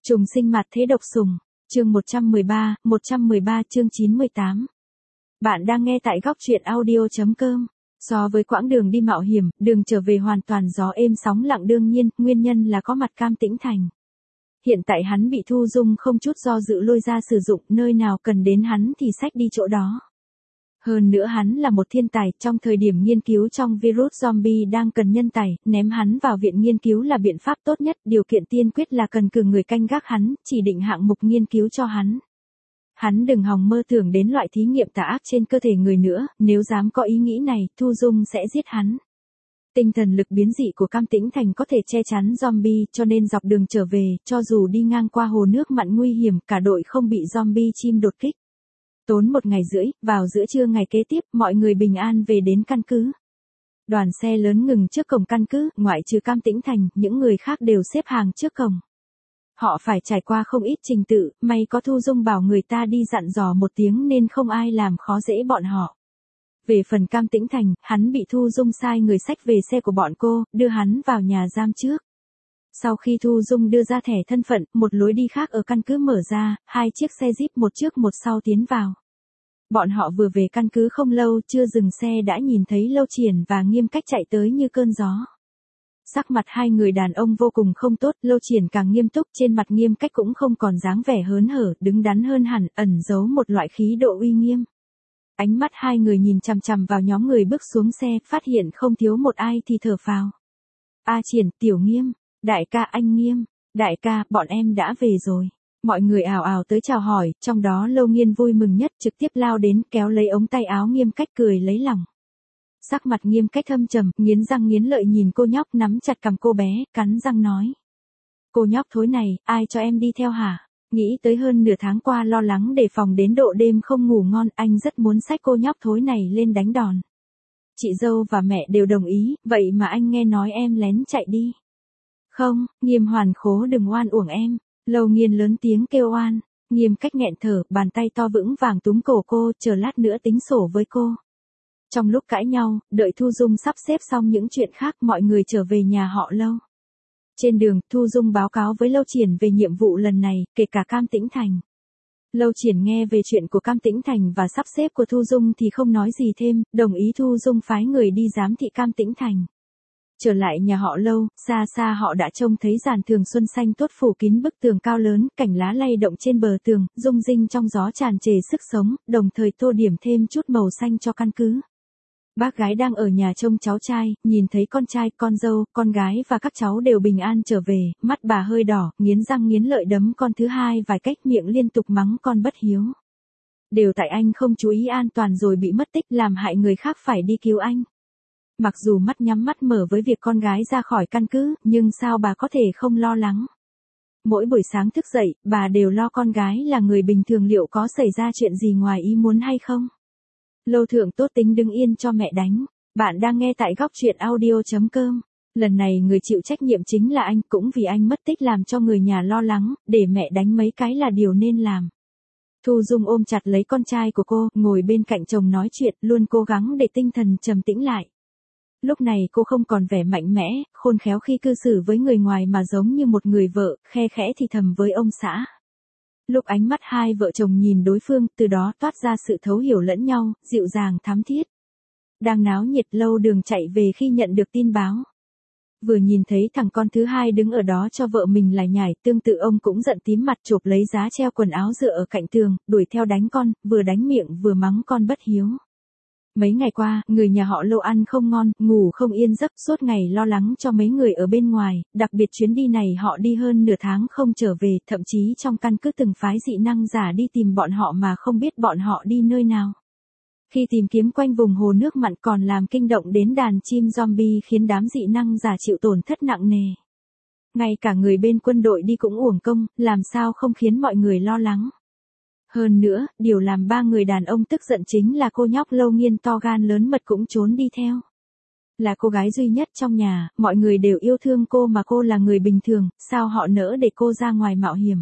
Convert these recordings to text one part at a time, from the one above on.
Trùng sinh mặt thế độc sùng, chương 113 chương 98. Bạn đang nghe tại góc truyện audio.com. So với quãng đường đi mạo hiểm, đường trở về hoàn toàn gió êm sóng lặng, đương nhiên, nguyên nhân là có mặt Cam Tĩnh Thành. Hiện tại hắn bị Thu Dung không chút do dự lôi ra sử dụng, nơi nào cần đến hắn thì xách đi chỗ đó. Hơn nữa hắn là một thiên tài, trong thời điểm nghiên cứu trong virus zombie đang cần nhân tài, ném hắn vào viện nghiên cứu là biện pháp tốt nhất, điều kiện tiên quyết là cần cử người canh gác hắn, chỉ định hạng mục nghiên cứu cho hắn. Hắn đừng hòng mơ tưởng đến loại thí nghiệm tà ác trên cơ thể người nữa, nếu dám có ý nghĩ này, Thu Dung sẽ giết hắn. Tinh thần lực biến dị của Cam Tĩnh Thành có thể che chắn zombie, cho nên dọc đường trở về, cho dù đi ngang qua hồ nước mặn nguy hiểm, cả đội không bị zombie chim đột kích. Tốn 1 ngày rưỡi, vào giữa trưa ngày kế tiếp, mọi người bình an về đến căn cứ. Đoàn xe lớn ngừng trước cổng căn cứ, ngoại trừ Cam Tĩnh Thành, những người khác đều xếp hàng trước cổng. Họ phải trải qua không ít trình tự, may có Thu Dung bảo người ta đi dặn dò một tiếng nên không ai làm khó dễ bọn họ. Về phần Cam Tĩnh Thành, hắn bị Thu Dung sai người xách về xe của bọn cô, đưa hắn vào nhà giam trước. Sau khi Thu Dung đưa ra thẻ thân phận, một lối đi khác ở căn cứ mở ra, 2 chiếc xe jeep một trước một sau tiến vào. Bọn họ vừa về căn cứ không lâu, chưa dừng xe đã nhìn thấy Lâu Triển và Nghiêm Cách chạy tới như cơn gió. Sắc mặt hai người đàn ông vô cùng không tốt, Lâu Triển càng nghiêm túc, trên mặt Nghiêm Cách cũng không còn dáng vẻ hớn hở, đứng đắn hơn hẳn, ẩn giấu một loại khí độ uy nghiêm. Ánh mắt hai người nhìn chằm chằm vào nhóm người bước xuống xe, phát hiện không thiếu một ai thì thở phào. A Triển, Tiểu Nghiêm, đại ca anh Nghiêm, đại ca, bọn em đã về rồi. Mọi người ào ào tới chào hỏi, trong đó Lâu Nghiên vui mừng nhất, trực tiếp lao đến kéo lấy ống tay áo Nghiêm Cách cười lấy lòng. Sắc mặt Nghiêm Cách thâm trầm, nghiến răng nghiến lợi nhìn cô nhóc nắm chặt cằm cô bé, cắn răng nói. Cô nhóc thối này, ai cho em đi theo hả? Nghĩ tới hơn nửa tháng qua lo lắng đề phòng đến độ đêm không ngủ ngon, anh rất muốn xách cô nhóc thối này lên đánh đòn. Chị dâu và mẹ đều đồng ý, vậy mà anh nghe nói em lén chạy đi. Không, Nghiêm Hoàn khố đừng oan uổng em. Lâu Nghiên lớn tiếng kêu oan, Nghiêm Cách nghẹn thở, bàn tay to vững vàng túm cổ cô, chờ lát nữa tính sổ với cô. Trong lúc cãi nhau, đợi Thu Dung sắp xếp xong những chuyện khác, mọi người trở về nhà họ Lâu. Trên đường, Thu Dung báo cáo với Lâu Triển về nhiệm vụ lần này, kể cả Cam Tĩnh Thành. Lâu Triển nghe về chuyện của Cam Tĩnh Thành và sắp xếp của Thu Dung thì không nói gì thêm, đồng ý Thu Dung phái người đi giám thị Cam Tĩnh Thành. Trở lại nhà họ Lâu, xa xa họ đã trông thấy giàn tường xuân xanh tốt phủ kín bức tường cao lớn, cảnh lá lay động trên bờ tường, rung rinh trong gió tràn trề sức sống, đồng thời tô điểm thêm chút màu xanh cho căn cứ. Bác gái đang ở nhà trông cháu trai, nhìn thấy con trai, con dâu, con gái và các cháu đều bình an trở về, mắt bà hơi đỏ, nghiến răng nghiến lợi đấm con thứ hai vài cách, miệng liên tục mắng con bất hiếu. Đều tại anh không chú ý an toàn rồi bị mất tích, làm hại người khác phải đi cứu anh. Mặc dù mắt nhắm mắt mở với việc con gái ra khỏi căn cứ, nhưng sao bà có thể không lo lắng. Mỗi buổi sáng thức dậy, bà đều lo con gái là người bình thường liệu có xảy ra chuyện gì ngoài ý muốn hay không. Lâu Thượng tốt tính đứng yên cho mẹ đánh. Bạn đang nghe tại góc truyện audio.com. Lần này người chịu trách nhiệm chính là anh, cũng vì anh mất tích làm cho người nhà lo lắng, để mẹ đánh mấy cái là điều nên làm. Thu Dung ôm chặt lấy con trai của cô, ngồi bên cạnh chồng nói chuyện, luôn cố gắng để tinh thần trầm tĩnh lại. Lúc này cô không còn vẻ mạnh mẽ, khôn khéo khi cư xử với người ngoài mà giống như một người vợ, khe khẽ thì thầm với ông xã. Lúc ánh mắt hai vợ chồng nhìn đối phương, từ đó toát ra sự thấu hiểu lẫn nhau, dịu dàng thắm thiết. Đang náo nhiệt, Lâu Đường chạy về khi nhận được tin báo. Vừa nhìn thấy thằng con thứ hai đứng ở đó cho vợ mình lải nhải, tương tự ông cũng giận tím mặt, chộp lấy giá treo quần áo dựa ở cạnh tường, đuổi theo đánh con, vừa đánh miệng vừa mắng con bất hiếu. Mấy ngày qua, người nhà họ Lâu ăn không ngon, ngủ không yên giấc, suốt ngày lo lắng cho mấy người ở bên ngoài, đặc biệt chuyến đi này họ đi hơn nửa tháng không trở về, thậm chí trong căn cứ từng phái dị năng giả đi tìm bọn họ mà không biết bọn họ đi nơi nào. Khi tìm kiếm quanh vùng hồ nước mặn còn làm kinh động đến đàn chim zombie khiến đám dị năng giả chịu tổn thất nặng nề. Ngay cả người bên quân đội đi cũng uổng công, làm sao không khiến mọi người lo lắng. Hơn nữa, điều làm 3 người đàn ông tức giận chính là cô nhóc Lâu Nghiên to gan lớn mật cũng trốn đi theo. Là cô gái duy nhất trong nhà, mọi người đều yêu thương cô mà cô là người bình thường, sao họ nỡ để cô ra ngoài mạo hiểm.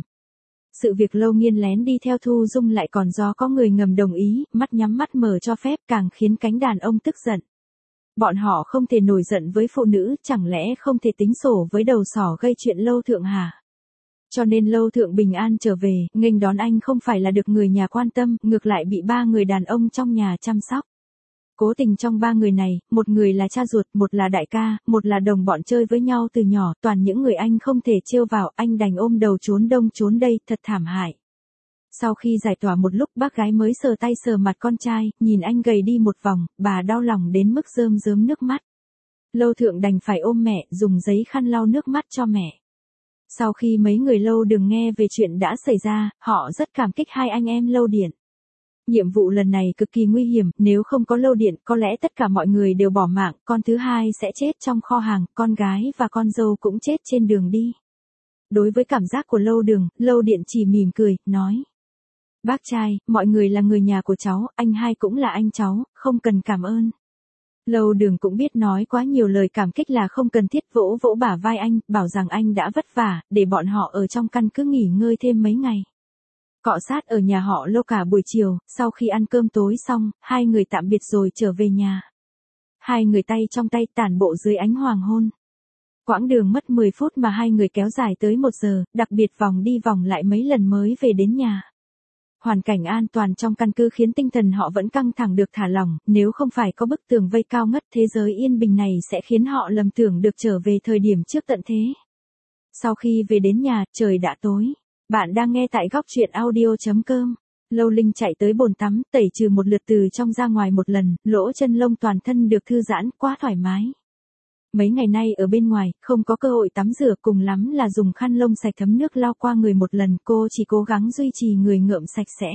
Sự việc Lâu Nghiên lén đi theo Thu Dung lại còn do có người ngầm đồng ý, mắt nhắm mắt mở cho phép càng khiến cánh đàn ông tức giận. Bọn họ không thể nổi giận với phụ nữ, chẳng lẽ không thể tính sổ với đầu sỏ gây chuyện Lâu Thượng hả? Cho nên Lâu Thượng bình an trở về, nghênh đón anh không phải là được người nhà quan tâm, ngược lại bị 3 người đàn ông trong nhà chăm sóc. Cố tình trong 3 người này, một người là cha ruột, một là đại ca, một là đồng bọn chơi với nhau từ nhỏ, toàn những người anh không thể trêu vào, anh đành ôm đầu trốn đông trốn đây, thật thảm hại. Sau khi giải tỏa một lúc, bác gái mới sờ tay sờ mặt con trai, nhìn anh gầy đi một vòng, bà đau lòng đến mức rơm rớm nước mắt. Lâu Thượng đành phải ôm mẹ, dùng giấy khăn lau nước mắt cho mẹ. Sau khi mấy người Lâu Đường nghe về chuyện đã xảy ra, họ rất cảm kích hai anh em Lâu Điện. Nhiệm vụ lần này cực kỳ nguy hiểm, nếu không có Lâu Điện, có lẽ tất cả mọi người đều bỏ mạng, con thứ hai sẽ chết trong kho hàng, con gái và con dâu cũng chết trên đường đi. Đối với cảm giác của Lâu Đường, Lâu Điện chỉ mỉm cười, nói. Bác trai, mọi người là người nhà của cháu, anh hai cũng là anh cháu, không cần cảm ơn. Lâu Đường cũng biết nói quá nhiều lời cảm kích là không cần thiết, vỗ vỗ bả vai anh, bảo rằng anh đã vất vả, để bọn họ ở trong căn cứ nghỉ ngơi thêm mấy ngày. Cọ sát ở nhà họ Lâu cả buổi chiều, sau khi ăn cơm tối xong, hai người tạm biệt rồi trở về nhà. Hai người tay trong tay tản bộ dưới ánh hoàng hôn. Quãng đường mất 10 phút mà hai người kéo dài tới 1 giờ, đặc biệt vòng đi vòng lại mấy lần mới về đến nhà. Hoàn cảnh an toàn trong căn cứ khiến tinh thần họ vẫn căng thẳng được thả lỏng, nếu không phải có bức tường vây cao ngất, thế giới yên bình này sẽ khiến họ lầm tưởng được trở về thời điểm trước tận thế. Sau khi về đến nhà, trời đã tối. Bạn đang nghe tại góc truyện audio.com. Lâu Linh chạy tới bồn tắm, tẩy trừ một lượt từ trong ra ngoài một lần, lỗ chân lông toàn thân được thư giãn, quá thoải mái. Mấy ngày nay ở bên ngoài, không có cơ hội tắm rửa, cùng lắm là dùng khăn lông sạch thấm nước lau qua người một lần, cô chỉ cố gắng duy trì người ngợm sạch sẽ.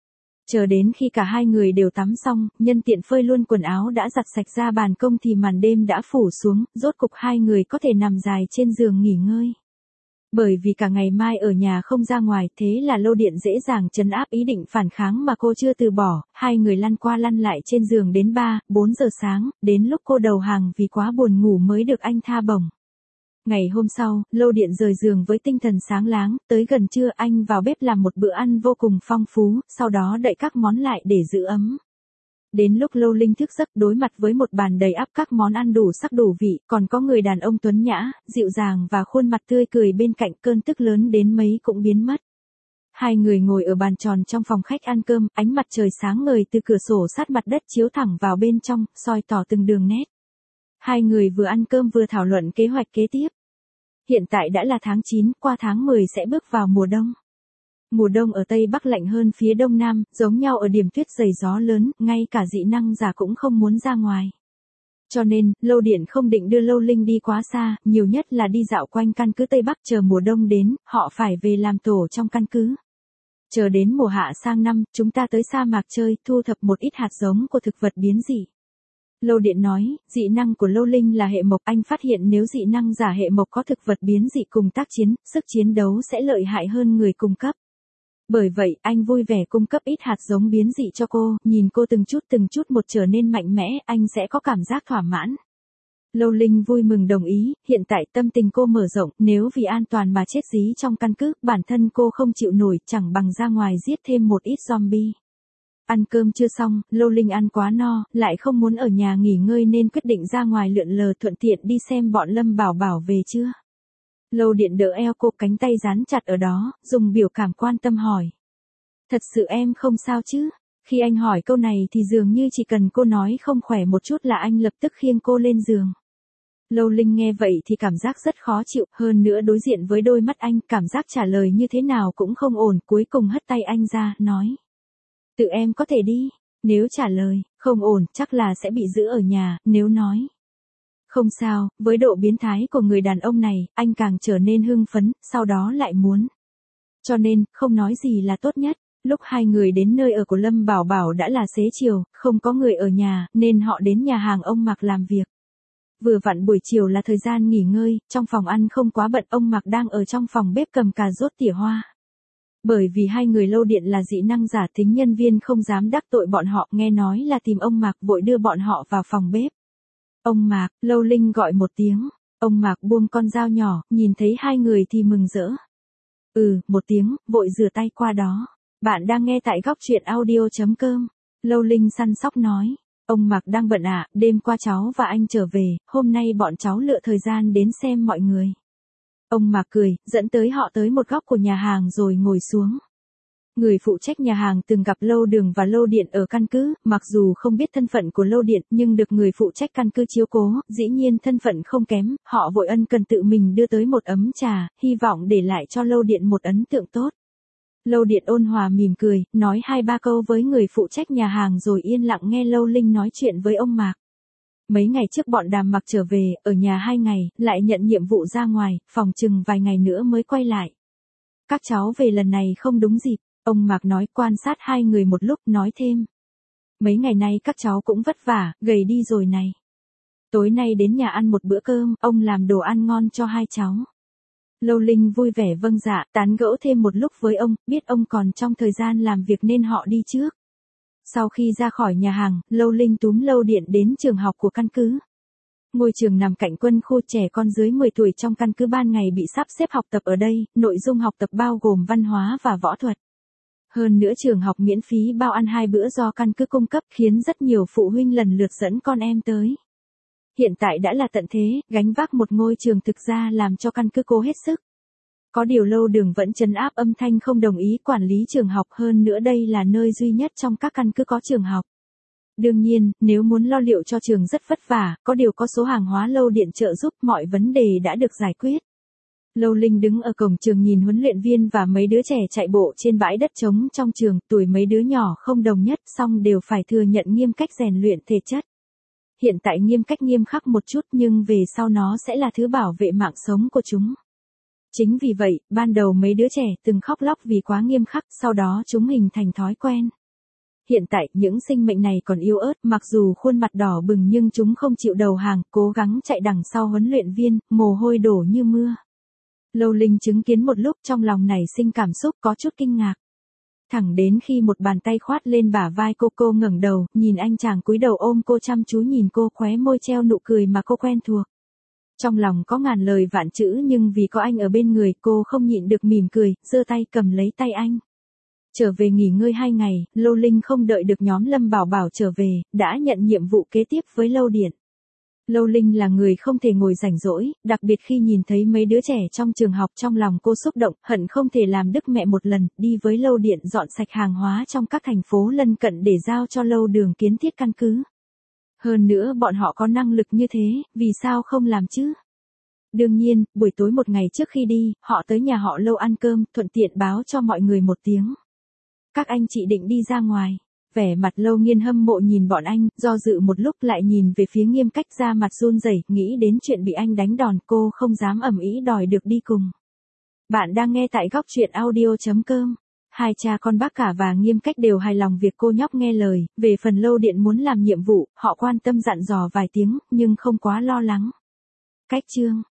Chờ đến khi cả hai người đều tắm xong, nhân tiện phơi luôn quần áo đã giặt sạch ra ban công thì màn đêm đã phủ xuống, rốt cục hai người có thể nằm dài trên giường nghỉ ngơi. Bởi vì cả ngày mai ở nhà không ra ngoài, thế là Lâu Điện dễ dàng trấn áp ý định phản kháng mà cô chưa từ bỏ, hai người lăn qua lăn lại trên giường đến 3-4 giờ sáng, đến lúc cô đầu hàng vì quá buồn ngủ mới được anh tha bổng. Ngày hôm sau, Lâu Điện rời giường với tinh thần sáng láng, tới gần trưa anh vào bếp làm một bữa ăn vô cùng phong phú, sau đó đậy các món lại để giữ ấm. Đến lúc Lâu Linh thức giấc đối mặt với một bàn đầy ắp các món ăn đủ sắc đủ vị, còn có người đàn ông tuấn nhã, dịu dàng và khuôn mặt tươi cười bên cạnh, cơn tức lớn đến mấy cũng biến mất. Hai người ngồi ở bàn tròn trong phòng khách ăn cơm, ánh mặt trời sáng ngời từ cửa sổ sát mặt đất chiếu thẳng vào bên trong, soi tỏ từng đường nét. Hai người vừa ăn cơm vừa thảo luận kế hoạch kế tiếp. Hiện tại đã là tháng 9, qua tháng 10 sẽ bước vào mùa đông. Mùa đông ở Tây Bắc lạnh hơn phía Đông Nam, giống nhau ở điểm tuyết dày gió lớn, ngay cả dị năng giả cũng không muốn ra ngoài. Cho nên, Lâu Điện không định đưa Lâu Linh đi quá xa, nhiều nhất là đi dạo quanh căn cứ Tây Bắc, chờ mùa đông đến, họ phải về làm tổ trong căn cứ. Chờ đến mùa hạ sang năm, chúng ta tới sa mạc chơi, thu thập một ít hạt giống của thực vật biến dị. Lâu Điện nói, dị năng của Lâu Linh là hệ mộc, anh phát hiện nếu dị năng giả hệ mộc có thực vật biến dị cùng tác chiến, sức chiến đấu sẽ lợi hại hơn người cung cấp. Bởi vậy, anh vui vẻ cung cấp ít hạt giống biến dị cho cô, nhìn cô từng chút một trở nên mạnh mẽ, anh sẽ có cảm giác thỏa mãn. Lâu Linh vui mừng đồng ý, hiện tại tâm tình cô mở rộng, nếu vì an toàn mà chết dí trong căn cứ, bản thân cô không chịu nổi, chẳng bằng ra ngoài giết thêm một ít zombie. Ăn cơm chưa xong, Lâu Linh ăn quá no, lại không muốn ở nhà nghỉ ngơi nên quyết định ra ngoài lượn lờ, thuận tiện đi xem bọn Lâm Bảo Bảo về chưa. Lâu Điện đỡ eo cô, cánh tay dán chặt ở đó, dùng biểu cảm quan tâm hỏi. Thật sự em không sao chứ? Khi anh hỏi câu này thì dường như chỉ cần cô nói không khỏe một chút là anh lập tức khiêng cô lên giường. Lâu Linh nghe vậy thì cảm giác rất khó chịu, hơn nữa đối diện với đôi mắt anh, cảm giác trả lời như thế nào cũng không ổn, cuối cùng hất tay anh ra, nói. Tự em có thể đi, nếu trả lời, không ổn, chắc là sẽ bị giữ ở nhà, nếu nói. Không sao, với độ biến thái của người đàn ông này, anh càng trở nên hưng phấn, sau đó lại muốn. Cho nên, không nói gì là tốt nhất. Lúc hai người đến nơi ở của Lâm Bảo Bảo đã là xế chiều, không có người ở nhà, nên họ đến nhà hàng ông Mạc làm việc. Vừa vặn buổi chiều là thời gian nghỉ ngơi, trong phòng ăn không quá bận, ông Mạc đang ở trong phòng bếp cầm cà rốt tỉa hoa. Bởi vì hai người Lâu Điện là dị năng giả, tính nhân viên không dám đắc tội bọn họ, nghe nói là tìm ông Mạc vội đưa bọn họ vào phòng bếp. Ông Mạc, Lâu Linh gọi một tiếng, ông Mạc buông con dao nhỏ, nhìn thấy hai người thì mừng rỡ. Một tiếng, vội rửa tay qua đó. Bạn đang nghe tại góc truyện audio.com. Lâu Linh săn sóc nói. Ông Mạc đang bận ạ, đêm qua cháu và anh trở về, hôm nay bọn cháu lựa thời gian đến xem mọi người. Ông Mạc cười, dẫn tới họ tới một góc của nhà hàng rồi ngồi xuống. Người phụ trách nhà hàng từng gặp Lâu Đường và Lâu Điện ở căn cứ, mặc dù không biết thân phận của Lâu Điện nhưng được người phụ trách căn cứ chiếu cố, dĩ nhiên thân phận không kém, họ vội ân cần tự mình đưa tới một ấm trà, hy vọng để lại cho Lâu Điện một ấn tượng tốt. Lâu Điện ôn hòa mỉm cười, nói 2-3 câu với người phụ trách nhà hàng rồi yên lặng nghe Lâu Linh nói chuyện với ông Mạc. Mấy ngày trước bọn Đàm Mặc trở về, ở nhà 2 ngày, lại nhận nhiệm vụ ra ngoài, phòng chừng vài ngày nữa mới quay lại. Các cháu về lần này không đúng dịp, ông Mạc nói, quan sát hai người một lúc nói thêm. Mấy ngày nay các cháu cũng vất vả, gầy đi rồi này. Tối nay đến nhà ăn một bữa cơm, ông làm đồ ăn ngon cho hai cháu. Lâu Linh vui vẻ vâng dạ, tán gẫu thêm một lúc với ông, biết ông còn trong thời gian làm việc nên họ đi trước. Sau khi ra khỏi nhà hàng, Lâu Linh túm Lâu Điện đến trường học của căn cứ. Ngôi trường nằm cạnh quân khu, trẻ con dưới 10 tuổi trong căn cứ ban ngày bị sắp xếp học tập ở đây, nội dung học tập bao gồm văn hóa và võ thuật. Hơn nữa trường học miễn phí bao ăn 2 bữa do căn cứ cung cấp khiến rất nhiều phụ huynh lần lượt dẫn con em tới. Hiện tại đã là tận thế, gánh vác một ngôi trường thực ra làm cho căn cứ cố hết sức. Có điều Lâu Đường vẫn trấn áp âm thanh không đồng ý quản lý trường học, hơn nữa đây là nơi duy nhất trong các căn cứ có trường học. Đương nhiên, nếu muốn lo liệu cho trường rất vất vả, có điều có số hàng hóa Lâu Điện trợ giúp mọi vấn đề đã được giải quyết. Lâu Linh đứng ở cổng trường nhìn huấn luyện viên và mấy đứa trẻ chạy bộ trên bãi đất trống trong trường, tuổi mấy đứa nhỏ không đồng nhất song đều phải thừa nhận nghiêm cách rèn luyện thể chất. Hiện tại nghiêm cách nghiêm khắc một chút nhưng về sau nó sẽ là thứ bảo vệ mạng sống của chúng. Chính vì vậy, ban đầu mấy đứa trẻ từng khóc lóc vì quá nghiêm khắc, sau đó chúng hình thành thói quen. Hiện tại, những sinh mệnh này còn yếu ớt, mặc dù khuôn mặt đỏ bừng nhưng chúng không chịu đầu hàng, cố gắng chạy đằng sau huấn luyện viên, mồ hôi đổ như mưa. Lâu Linh chứng kiến một lúc trong lòng nảy sinh cảm xúc có chút kinh ngạc. Thẳng đến khi một bàn tay khoát lên bả vai cô ngẩng đầu, nhìn anh chàng cúi đầu ôm cô chăm chú nhìn cô, khóe môi treo nụ cười mà cô quen thuộc. Trong lòng có ngàn lời vạn chữ nhưng vì có anh ở bên người, cô không nhịn được mỉm cười, giơ tay cầm lấy tay anh. Trở về nghỉ ngơi 2 ngày, Lâu Linh không đợi được nhóm Lâm Bảo Bảo trở về, đã nhận nhiệm vụ kế tiếp với Lâu Điện. Lâu Linh là người không thể ngồi rảnh rỗi, đặc biệt khi nhìn thấy mấy đứa trẻ trong trường học, trong lòng cô xúc động, hận không thể làm đức mẹ một lần, đi với Lâu Điện dọn sạch hàng hóa trong các thành phố lân cận để giao cho Lâu Đường kiến thiết căn cứ. Hơn nữa bọn họ có năng lực như thế, vì sao không làm chứ? Đương nhiên, buổi tối một ngày trước khi đi, họ tới nhà họ Lâu ăn cơm, thuận tiện báo cho mọi người một tiếng. Các anh chị định đi ra ngoài. Vẻ mặt Lâu Nghiên hâm mộ nhìn bọn anh, do dự một lúc lại nhìn về phía Nghiêm Cách, ra mặt run rẩy, nghĩ đến chuyện bị anh đánh đòn, cô không dám ầm ĩ đòi được đi cùng. Bạn đang nghe tại góc truyện audio.com. Hai cha con Bác Cả và Nghiêm Cách đều hài lòng việc cô nhóc nghe lời, về phần Lâu Điện muốn làm nhiệm vụ, họ quan tâm dặn dò vài tiếng, nhưng không quá lo lắng. Cách chương